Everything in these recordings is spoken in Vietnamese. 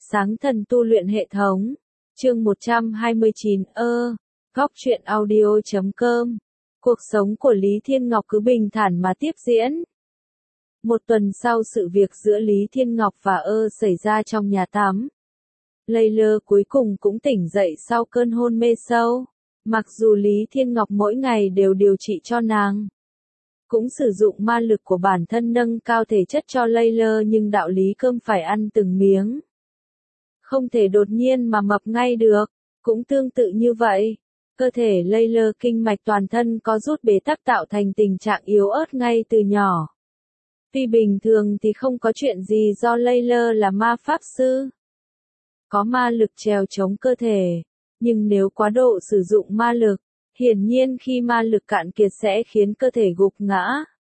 Sáng thần tu luyện hệ thống. Chương 129 Góc truyện audio.com. Cuộc sống của Lý Thiên Ngọc cứ bình thản mà tiếp diễn. Một tuần sau sự việc giữa Lý Thiên Ngọc và xảy ra trong nhà tắm. Layla cuối cùng cũng tỉnh dậy sau cơn hôn mê sâu. Mặc dù Lý Thiên Ngọc mỗi ngày đều điều trị cho nàng, cũng sử dụng ma lực của bản thân nâng cao thể chất cho Layla, nhưng đạo lý cơm phải ăn từng miếng. Không thể đột nhiên mà mập ngay được. Cũng tương tự như vậy, cơ thể Layla kinh mạch toàn thân có rút bế tắc tạo thành tình trạng yếu ớt ngay từ nhỏ. Tuy bình thường thì không có chuyện gì do Layla là ma pháp sư, có ma lực trèo chống cơ thể, nhưng nếu quá độ sử dụng ma lực, hiển nhiên khi ma lực cạn kiệt sẽ khiến cơ thể gục ngã.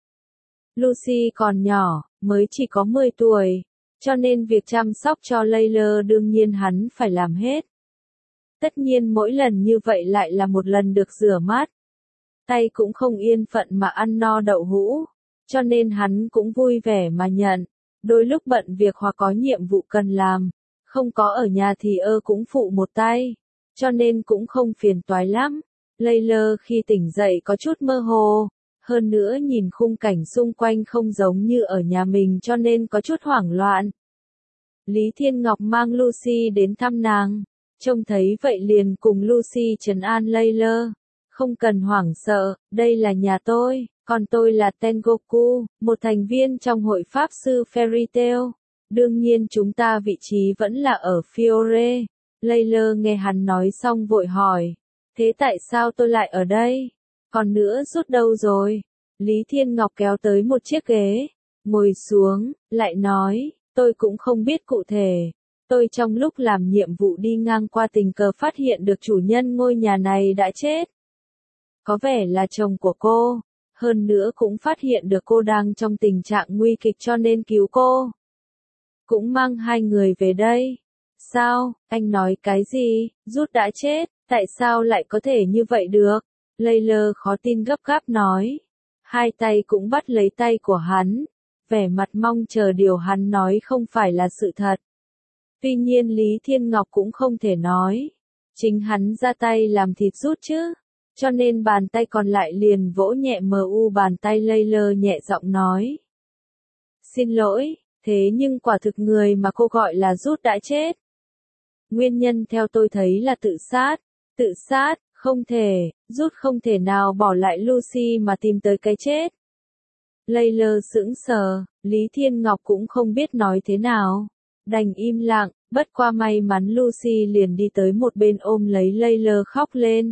Lucy còn nhỏ, mới chỉ có 10 tuổi, cho nên việc chăm sóc cho Layla đương nhiên hắn phải làm hết. Tất nhiên mỗi lần như vậy lại là một lần được rửa mắt. Tay cũng không yên phận mà ăn no đậu hũ, cho nên hắn cũng vui vẻ mà nhận. Đôi lúc bận việc hoặc có nhiệm vụ cần làm, không có ở nhà thì cũng phụ một tay, cho nên cũng không phiền toái lắm. Layla khi tỉnh dậy có chút mơ hồ, hơn nữa nhìn khung cảnh xung quanh không giống như ở nhà mình cho nên có chút hoảng loạn. Lý Thiên Ngọc mang Lucy đến thăm nàng, trông thấy vậy liền cùng Lucy trấn an Layla. Không cần hoảng sợ, đây là nhà tôi, còn tôi là Tengoku, một thành viên trong hội pháp sư Fairy Tail. Đương nhiên chúng ta vị trí vẫn là ở Fiore. Layla nghe hắn nói xong vội hỏi, thế tại sao tôi lại ở đây? Còn nữa rút đâu rồi? Lý Thiên Ngọc kéo tới một chiếc ghế, ngồi xuống, lại nói, tôi cũng không biết cụ thể. Tôi trong lúc làm nhiệm vụ đi ngang qua tình cờ phát hiện được chủ nhân ngôi nhà này đã chết. Có vẻ là chồng của cô, hơn nữa cũng phát hiện được cô đang trong tình trạng nguy kịch cho nên cứu cô. Cũng mang hai người về đây. Sao, anh nói cái gì, Rút đã chết, tại sao lại có thể như vậy được? Layla khó tin gấp gáp nói. Hai tay cũng bắt lấy tay của hắn, vẻ mặt mong chờ điều hắn nói không phải là sự thật. Tuy nhiên Lý Thiên Ngọc cũng không thể nói, chính hắn ra tay làm thịt Rút chứ, cho nên bàn tay còn lại liền vỗ nhẹ bàn tay Layla, nhẹ giọng nói. Xin lỗi, thế nhưng quả thực người mà cô gọi là Rút đã chết. Nguyên nhân theo tôi thấy là tự sát. Tự sát, không thể, Rút không thể nào bỏ lại Lucy mà tìm tới cái chết. Layla sững sờ, Lý Thiên Ngọc cũng không biết nói thế nào, đành im lặng, bất qua may mắn Lucy liền đi tới một bên ôm lấy Layla khóc lên.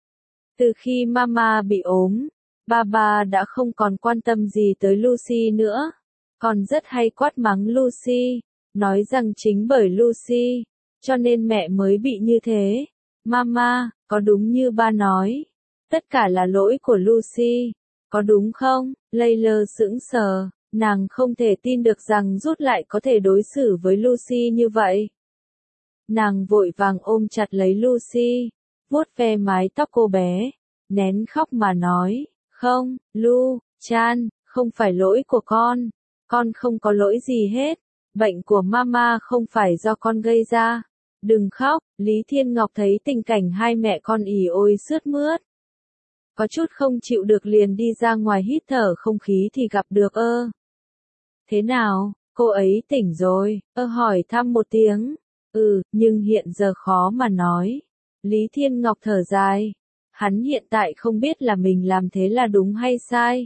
Từ khi Mama bị ốm, Baba đã không còn quan tâm gì tới Lucy nữa, còn rất hay quát mắng Lucy, nói rằng chính bởi Lucy, cho nên mẹ mới bị như thế. Mama, có đúng như ba nói, tất cả là lỗi của Lucy, có đúng không? Layla sững sờ, nàng không thể tin được rằng Rút lại có thể đối xử với Lucy như vậy. Nàng vội vàng ôm chặt lấy Lucy, vuốt ve mái tóc cô bé, nén khóc mà nói, không, Chan, không phải lỗi của con không có lỗi gì hết, bệnh của Mama không phải do con gây ra. Đừng khóc. Lý Thiên Ngọc thấy tình cảnh hai mẹ con ỉ ôi sướt mướt, có chút không chịu được liền đi ra ngoài hít thở không khí thì gặp được Thế nào, cô ấy tỉnh rồi? Hỏi thăm một tiếng. Nhưng hiện giờ khó mà nói. Lý Thiên Ngọc thở dài. Hắn hiện tại không biết là mình làm thế là đúng hay sai.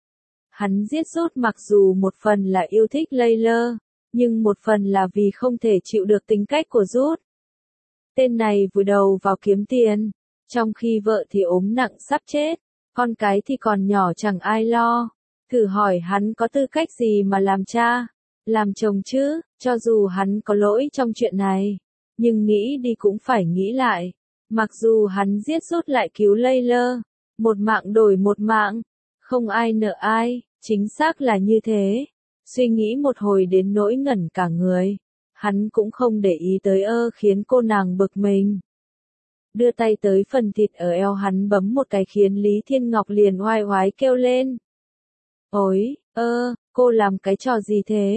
Hắn giết Rút mặc dù một phần là yêu thích Layla, nhưng một phần là vì không thể chịu được tính cách của Rút. Tên này vùi đầu vào kiếm tiền, trong khi vợ thì ốm nặng sắp chết, con cái thì còn nhỏ chẳng ai lo. Thử hỏi hắn có tư cách gì mà làm cha, làm chồng chứ? Cho dù hắn có lỗi trong chuyện này, nhưng nghĩ đi cũng phải nghĩ lại. Mặc dù hắn giết Rút lại cứu Layla, một mạng đổi một mạng, không ai nợ ai, chính xác là như thế. Suy nghĩ một hồi đến nỗi ngẩn cả người, hắn cũng không để ý tới khiến cô nàng bực mình. Đưa tay tới phần thịt ở eo hắn bấm một cái khiến Lý Thiên Ngọc liền oai oái kêu lên. Ôi, cô làm cái trò gì thế?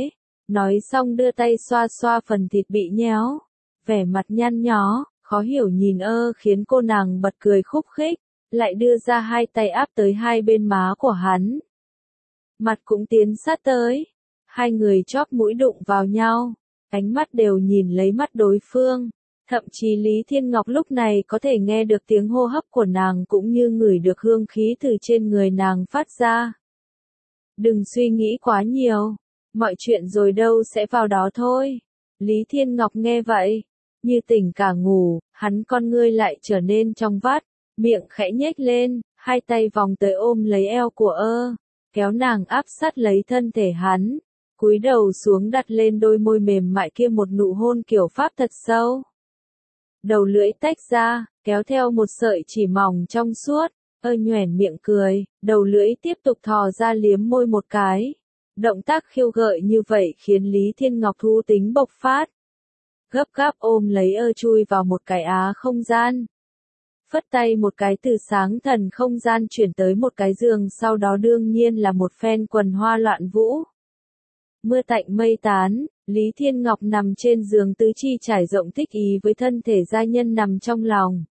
Nói xong đưa tay xoa xoa phần thịt bị nhéo. Vẻ mặt nhăn nhó, khó hiểu nhìn khiến cô nàng bật cười khúc khích, lại đưa ra hai tay áp tới hai bên má của hắn. Mặt cũng tiến sát tới, hai người chóp mũi đụng vào nhau, ánh mắt đều nhìn lấy mắt đối phương. Thậm chí Lý Thiên Ngọc lúc này có thể nghe được tiếng hô hấp của nàng cũng như ngửi được hương khí từ trên người nàng phát ra. Đừng suy nghĩ quá nhiều, mọi chuyện rồi đâu sẽ vào đó thôi. Lý Thiên Ngọc nghe vậy, như tỉnh cả ngủ, hắn con ngươi lại trở nên trong vắt, miệng khẽ nhếch lên, hai tay vòng tới ôm lấy eo của kéo nàng áp sát lấy thân thể hắn, cúi đầu xuống đặt lên đôi môi mềm mại kia một nụ hôn kiểu Pháp thật sâu. Đầu lưỡi tách ra, kéo theo một sợi chỉ mỏng trong suốt, nhoẻn miệng cười, đầu lưỡi tiếp tục thò ra liếm môi một cái. Động tác khiêu gợi như vậy khiến Lý Thiên Ngọc thú tính bộc phát. Gấp gáp ôm lấy chui vào một cái không gian. Phất tay một cái từ sáng thần không gian chuyển tới một cái giường, sau đó đương nhiên là một phen quần hoa loạn vũ. Mưa tạnh mây tán, Lý Thiên Ngọc nằm trên giường tứ chi trải rộng thích ý với thân thể gia nhân nằm trong lòng.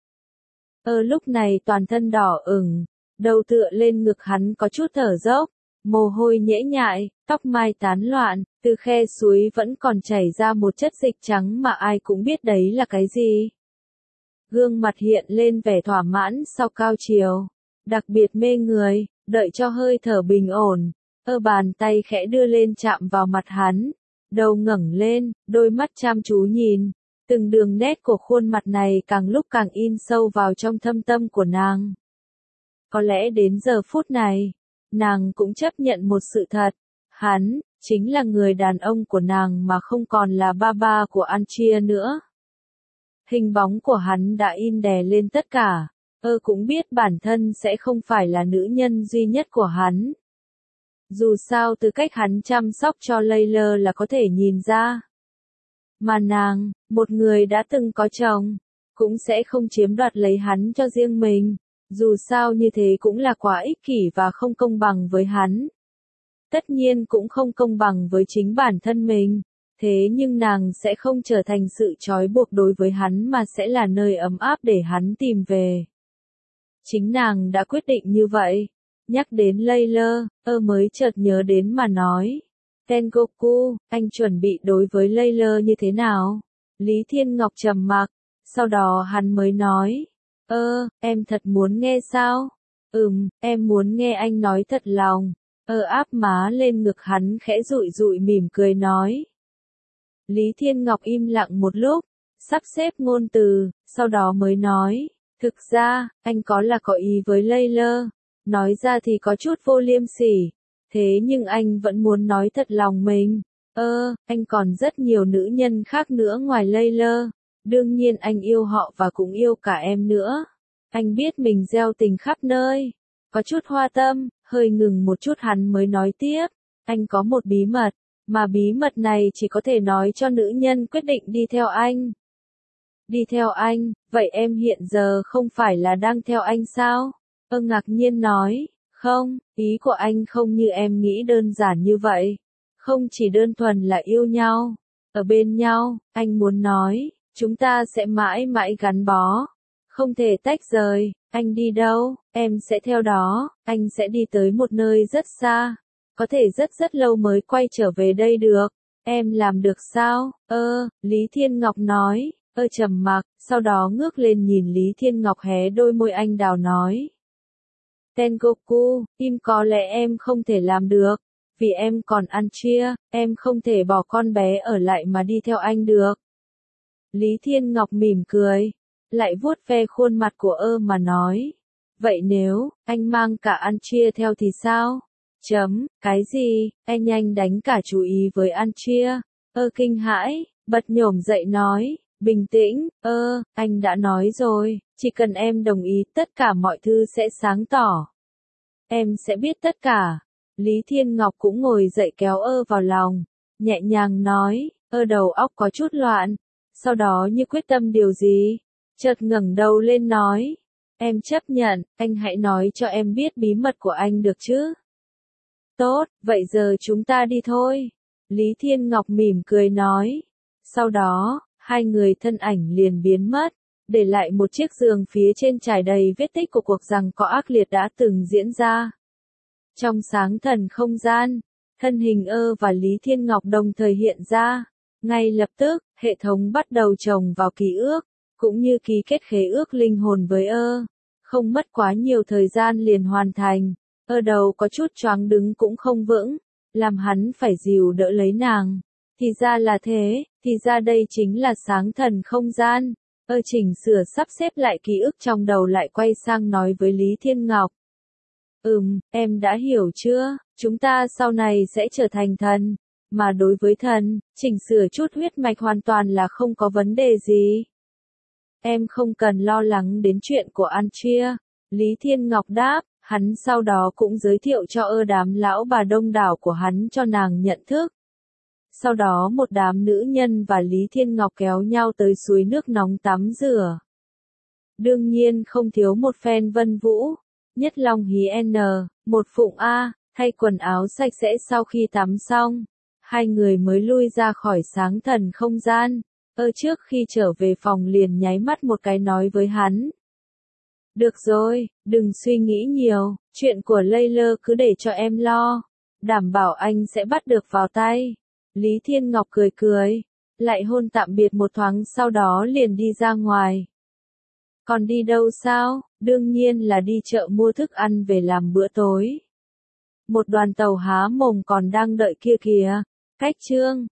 Lúc này toàn thân đỏ ửng, đầu tựa lên ngực hắn có chút thở dốc, mồ hôi nhễ nhại, tóc mai tán loạn, từ khe suối vẫn còn chảy ra một chất dịch trắng mà ai cũng biết đấy là cái gì. Gương mặt hiện lên vẻ thỏa mãn sau cao chiều, đặc biệt mê người, đợi cho hơi thở bình ổn. Bàn tay khẽ đưa lên chạm vào mặt hắn, đầu ngẩng lên, đôi mắt chăm chú nhìn, từng đường nét của khuôn mặt này càng lúc càng in sâu vào trong thâm tâm của nàng. Có lẽ đến giờ phút này, nàng cũng chấp nhận một sự thật, hắn chính là người đàn ông của nàng mà không còn là ba của Anchia nữa. Hình bóng của hắn đã in đè lên tất cả, cũng biết bản thân sẽ không phải là nữ nhân duy nhất của hắn. Dù sao từ cách hắn chăm sóc cho Layla là có thể nhìn ra. Mà nàng, một người đã từng có chồng, cũng sẽ không chiếm đoạt lấy hắn cho riêng mình. Dù sao như thế cũng là quá ích kỷ và không công bằng với hắn. Tất nhiên cũng không công bằng với chính bản thân mình. Thế nhưng nàng sẽ không trở thành sự trói buộc đối với hắn mà sẽ là nơi ấm áp để hắn tìm về. Chính nàng đã quyết định như vậy. Nhắc đến Layla, mới chợt nhớ đến mà nói. Tengoku, anh chuẩn bị đối với Layla như thế nào? Lý Thiên Ngọc trầm mặc, sau đó hắn mới nói. Em thật muốn nghe sao? Em muốn nghe anh nói thật lòng. Áp má lên ngực hắn khẽ dụi dụi mỉm cười nói. Lý Thiên Ngọc im lặng một lúc, sắp xếp ngôn từ, sau đó mới nói. Thực ra, anh có ý với Layla. Nói ra thì có chút vô liêm sỉ, thế nhưng anh vẫn muốn nói thật lòng mình. Anh còn rất nhiều nữ nhân khác nữa ngoài Layla. Đương nhiên anh yêu họ và cũng yêu cả em nữa. Anh biết mình gieo tình khắp nơi. Có chút hoa tâm, hơi ngừng một chút hắn mới nói tiếp. Anh có một bí mật, mà bí mật này chỉ có thể nói cho nữ nhân quyết định đi theo anh. Đi theo anh, vậy em hiện giờ không phải là đang theo anh sao? Ngạc nhiên nói, không, ý của anh không như em nghĩ đơn giản như vậy. Không chỉ đơn thuần là yêu nhau, ở bên nhau, anh muốn nói, chúng ta sẽ mãi mãi gắn bó. Không thể tách rời, anh đi đâu, em sẽ theo đó, anh sẽ đi tới một nơi rất xa. Có thể rất rất lâu mới quay trở về đây được. Em làm được sao? Lý Thiên Ngọc nói, trầm mặc, sau đó ngước lên nhìn Lý Thiên Ngọc hé đôi môi anh đào nói. Tengoku, có lẽ em không thể làm được, vì em còn Anchia, em không thể bỏ con bé ở lại mà đi theo anh được. Lý Thiên Ngọc mỉm cười, lại vuốt ve khuôn mặt của mà nói. Vậy nếu, anh mang cả Anchia theo thì sao? Cái gì, anh nhanh đánh cả chú ý với Anchia. Kinh hãi, bật nhổm dậy nói. Bình tĩnh, anh đã nói rồi, chỉ cần em đồng ý tất cả mọi thứ sẽ sáng tỏ. Em sẽ biết tất cả. Lý Thiên Ngọc cũng ngồi dậy kéo vào lòng, nhẹ nhàng nói, đầu óc có chút loạn. Sau đó như quyết tâm điều gì, chợt ngẩng đầu lên nói, em chấp nhận, anh hãy nói cho em biết bí mật của anh được chứ? Tốt, vậy giờ chúng ta đi thôi. Lý Thiên Ngọc mỉm cười nói. Sau đó, hai người thân ảnh liền biến mất, để lại một chiếc giường phía trên trải đầy vết tích của cuộc giằng co ác liệt đã từng diễn ra. Trong sáng thần không gian, thân hình và Lý Thiên Ngọc đồng thời hiện ra. Ngay lập tức, hệ thống bắt đầu chồng vào ký ức, cũng như ký kết khế ước linh hồn với Không mất quá nhiều thời gian liền hoàn thành. Đầu có chút choáng đứng cũng không vững, làm hắn phải dìu đỡ lấy nàng. Thì ra là thế, thì ra đây chính là sáng thần không gian. Chỉnh sửa sắp xếp lại ký ức trong đầu lại quay sang nói với Lý Thiên Ngọc. Em đã hiểu chưa, chúng ta sau này sẽ trở thành thần. Mà đối với thần, chỉnh sửa chút huyết mạch hoàn toàn là không có vấn đề gì. Em không cần lo lắng đến chuyện của Antria. Lý Thiên Ngọc đáp, hắn sau đó cũng giới thiệu cho đám lão bà đông đảo của hắn cho nàng nhận thức. Sau đó một đám nữ nhân và Lý Thiên Ngọc kéo nhau tới suối nước nóng tắm rửa. Đương nhiên không thiếu một phen vân vũ, nhất long hí N, một phụng A, thay quần áo sạch sẽ sau khi tắm xong. Hai người mới lui ra khỏi sáng thần không gian. Trước khi trở về phòng liền nháy mắt một cái nói với hắn. Được rồi, đừng suy nghĩ nhiều, chuyện của Layla cứ để cho em lo. Đảm bảo anh sẽ bắt được vào tay. Lý Thiên Ngọc cười cười, lại hôn tạm biệt một thoáng sau đó liền đi ra ngoài. Còn đi đâu sao? Đương nhiên là đi chợ mua thức ăn về làm bữa tối. Một đoàn tàu há mồm còn đang đợi kia kìa. Cách chương